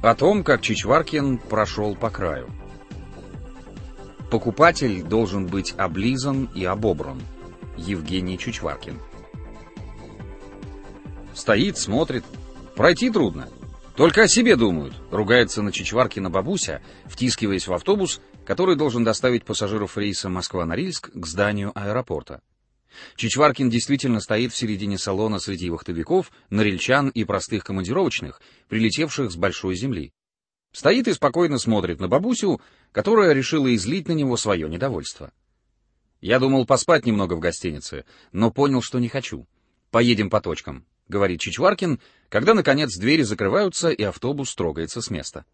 О том, как Чичваркин прошел по краю. Покупатель должен быть облизан и обобран. Евгений Чичваркин. Стоит, смотрит. Пройти трудно. Только о себе думают, ругается на Чичваркина бабуся, втискиваясь в автобус, который должен доставить пассажиров рейса Москва-Норильск к зданию аэропорта. Чичваркин действительно стоит в середине салона среди вахтовиков, норильчан и простых командировочных, прилетевших с большой земли. Стоит и спокойно смотрит на бабусю, которая решила излить на него свое недовольство. «Я думал поспать немного в гостинице, но понял, что не хочу. Поедем по точкам», — говорит Чичваркин, когда, наконец, двери закрываются и автобус трогается с места.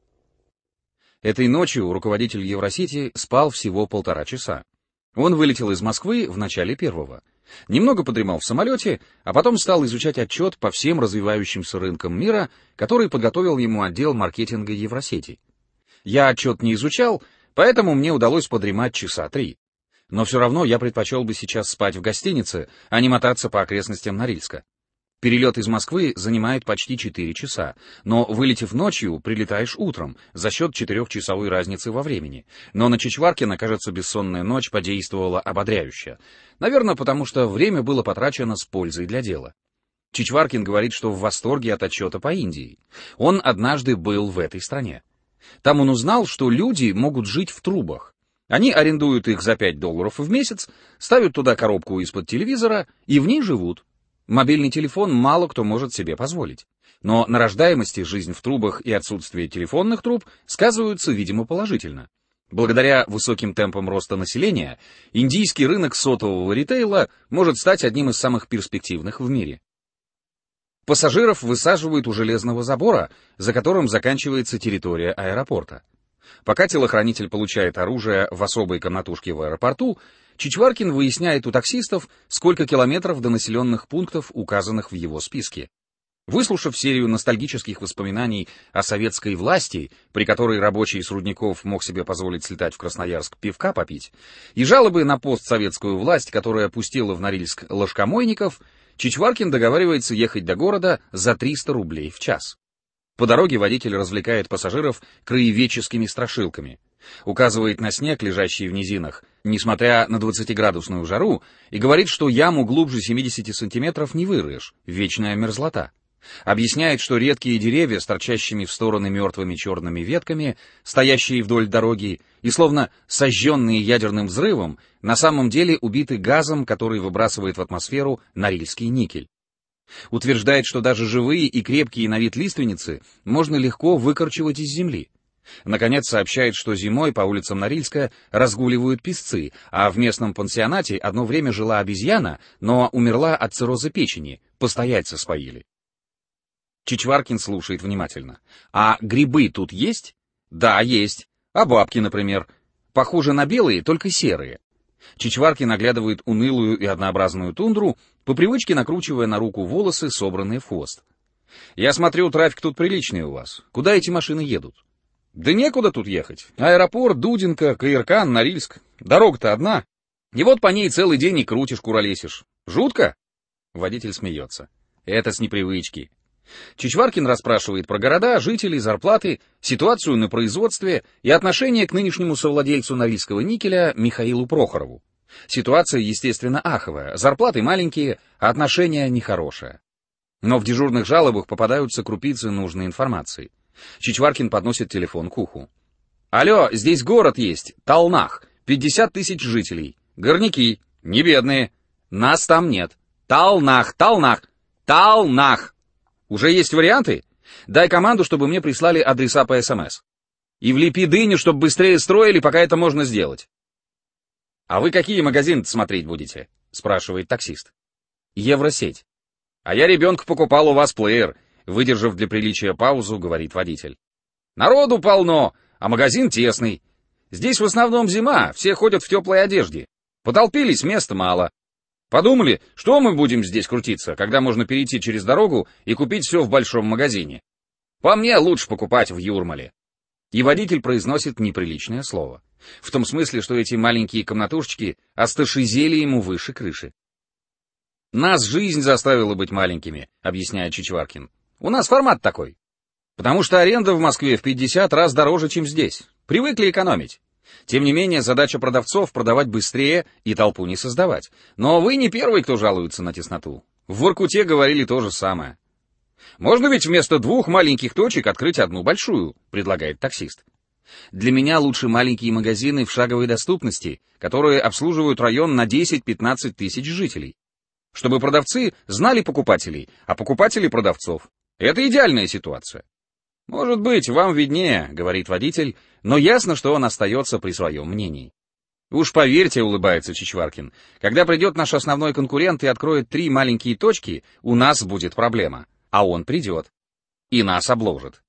Этой ночью руководитель Евросити спал всего 1,5 часа. Он вылетел из Москвы в начале 1-го. Немного подремал в самолете, а потом стал изучать отчет по всем развивающимся рынкам мира, который подготовил ему отдел маркетинга Евросети. Я отчет не изучал, поэтому мне удалось подремать часа 3. Но все равно я предпочел бы сейчас спать в гостинице, а не мотаться по окрестностям Норильска. Перелет из Москвы занимает почти 4 часа, но, вылетев ночью, прилетаешь утром, за счет 4-часовой разницы во времени. Но на Чичваркина, кажется, бессонная ночь подействовала ободряюще. Наверное, потому что время было потрачено с пользой для дела. Чичваркин говорит, что в восторге от отчета по Индии. Он однажды был в этой стране. Там он узнал, что люди могут жить в трубах. Они арендуют их за $5 в месяц, ставят туда коробку из-под телевизора и в ней живут. Мобильный телефон мало кто может себе позволить. Но на рождаемости жизнь в трубах и отсутствие телефонных труб сказываются, видимо, положительно. Благодаря высоким темпам роста населения, индийский рынок сотового ритейла может стать одним из самых перспективных в мире. Пассажиров высаживают у железного забора, за которым заканчивается территория аэропорта. Пока телохранитель получает оружие в особой комнатушке в аэропорту, Чичваркин выясняет у таксистов, сколько километров до населенных пунктов, указанных в его списке. Выслушав серию ностальгических воспоминаний о советской власти, при которой рабочий с рудников мог себе позволить слетать в Красноярск пивка попить, и жалобы на постсоветскую власть, которая пустила в Норильск ложкомойников, Чичваркин договаривается ехать до города за 300 рублей в час. По дороге водитель развлекает пассажиров краеведческими страшилками. Указывает на снег, лежащий в низинах, несмотря на 20-градусную жару, и говорит, что яму глубже 70 сантиметров не вырыешь, вечная мерзлота. Объясняет, что редкие деревья с торчащими в стороны мертвыми черными ветками, стоящие вдоль дороги и словно сожженные ядерным взрывом, на самом деле убиты газом, который выбрасывает в атмосферу норильский никель. Утверждает, что даже живые и крепкие на вид лиственницы можно легко выкорчевать из земли. Наконец сообщает, что зимой по улицам Норильска разгуливают песцы, а в местном пансионате одно время жила обезьяна, но умерла от цирроза печени, постояльцы споили. Чичваркин слушает внимательно. «А грибы тут есть?» «Да, есть. А бабки, например? Похожи на белые, только серые». Чичваркин оглядывает унылую и однообразную тундру, по привычке накручивая на руку волосы, собранные в хвост. «Я смотрю, трафик тут приличный у вас. Куда эти машины едут?» «Да некуда тут ехать. Аэропорт, Дудинка, Каиркан, Норильск. Дорога-то одна. И вот по ней целый день и крутишь, куролесишь. Жутко?» Водитель смеется. «Это с непривычки». Чичваркин расспрашивает про города, жителей, зарплаты, ситуацию на производстве и отношение к нынешнему совладельцу норильского никеля Михаилу Прохорову. Ситуация, естественно, аховая, зарплаты маленькие, а отношения нехорошие. Но в дежурных жалобах попадаются крупицы нужной информации. Чичваркин подносит телефон к уху. «Алло, здесь город есть, Талнах, 50 тысяч жителей. Горняки, не бедные. Нас там нет. Талнах, Талнах, Талнах. Уже есть варианты? Дай команду, чтобы мне прислали адреса по СМС. И влепи дыню, чтобы быстрее строили, пока это можно сделать». «А вы какие магазины смотреть будете?» — спрашивает таксист. «Евросеть». «А я ребенку покупал у вас плеер», — выдержав для приличия паузу, говорит водитель. «Народу полно, а магазин тесный. Здесь в основном зима, все ходят в теплой одежде. Потолпились, места мало. Подумали, что мы будем здесь крутиться, когда можно перейти через дорогу и купить все в большом магазине. По мне лучше покупать в Юрмале». И водитель произносит неприличное слово. В том смысле, что эти маленькие комнатушечки остошизели ему выше крыши. «Нас жизнь заставила быть маленькими», — объясняет Чичваркин. «У нас формат такой». Потому что аренда в Москве в 50 раз дороже, чем здесь. Привыкли экономить. Тем не менее, задача продавцов — продавать быстрее и толпу не создавать. Но вы не первый, кто жалуется на тесноту. В Воркуте говорили то же самое. «Можно ведь вместо 2 маленьких точек открыть 1 большую», — предлагает таксист. Для меня лучше маленькие магазины в шаговой доступности, которые обслуживают район на 10-15 тысяч жителей. Чтобы продавцы знали покупателей, а покупатели продавцов. Это идеальная ситуация. «Может быть, вам виднее», — говорит водитель, но ясно, что он остается при своем мнении. «Уж поверьте», — улыбается Чичваркин, «когда придет наш основной конкурент и откроет 3 маленькие точки, у нас будет проблема, а он придет и нас обложит».